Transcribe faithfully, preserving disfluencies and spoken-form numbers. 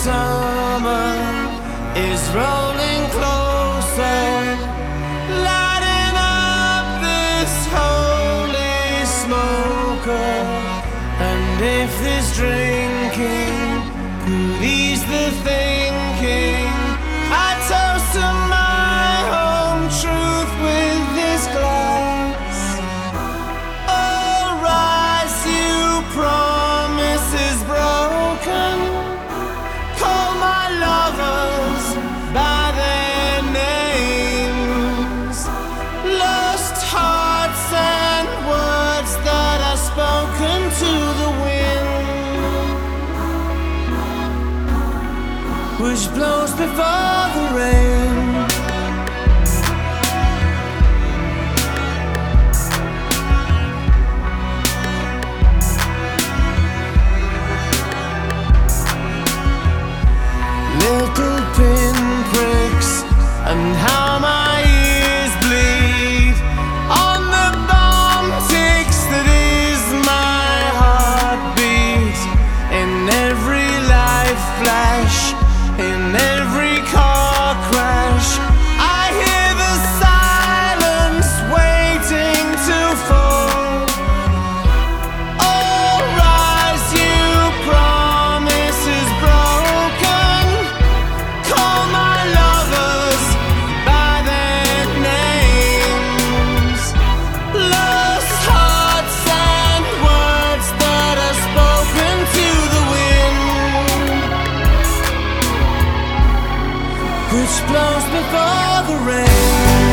summer is rolling closer, lighting up this holy smoker. And if this drinking could ease the thinking, I toast to my home truth with this glass. Oh, rise, you promises broken. Call my lovers by their names. Lost hearts and words that are spoken to the wind, which blows before the rain. Little pinpricks and how my ears bleed on the bomb ticks that is my heartbeat. In every life flash, in every car crash, I hear the silence waiting to fall. Oh, rise, you promises broken. Call my lovers by their names. Lost hearts and words that are spoken to the wind, which blows before the rain.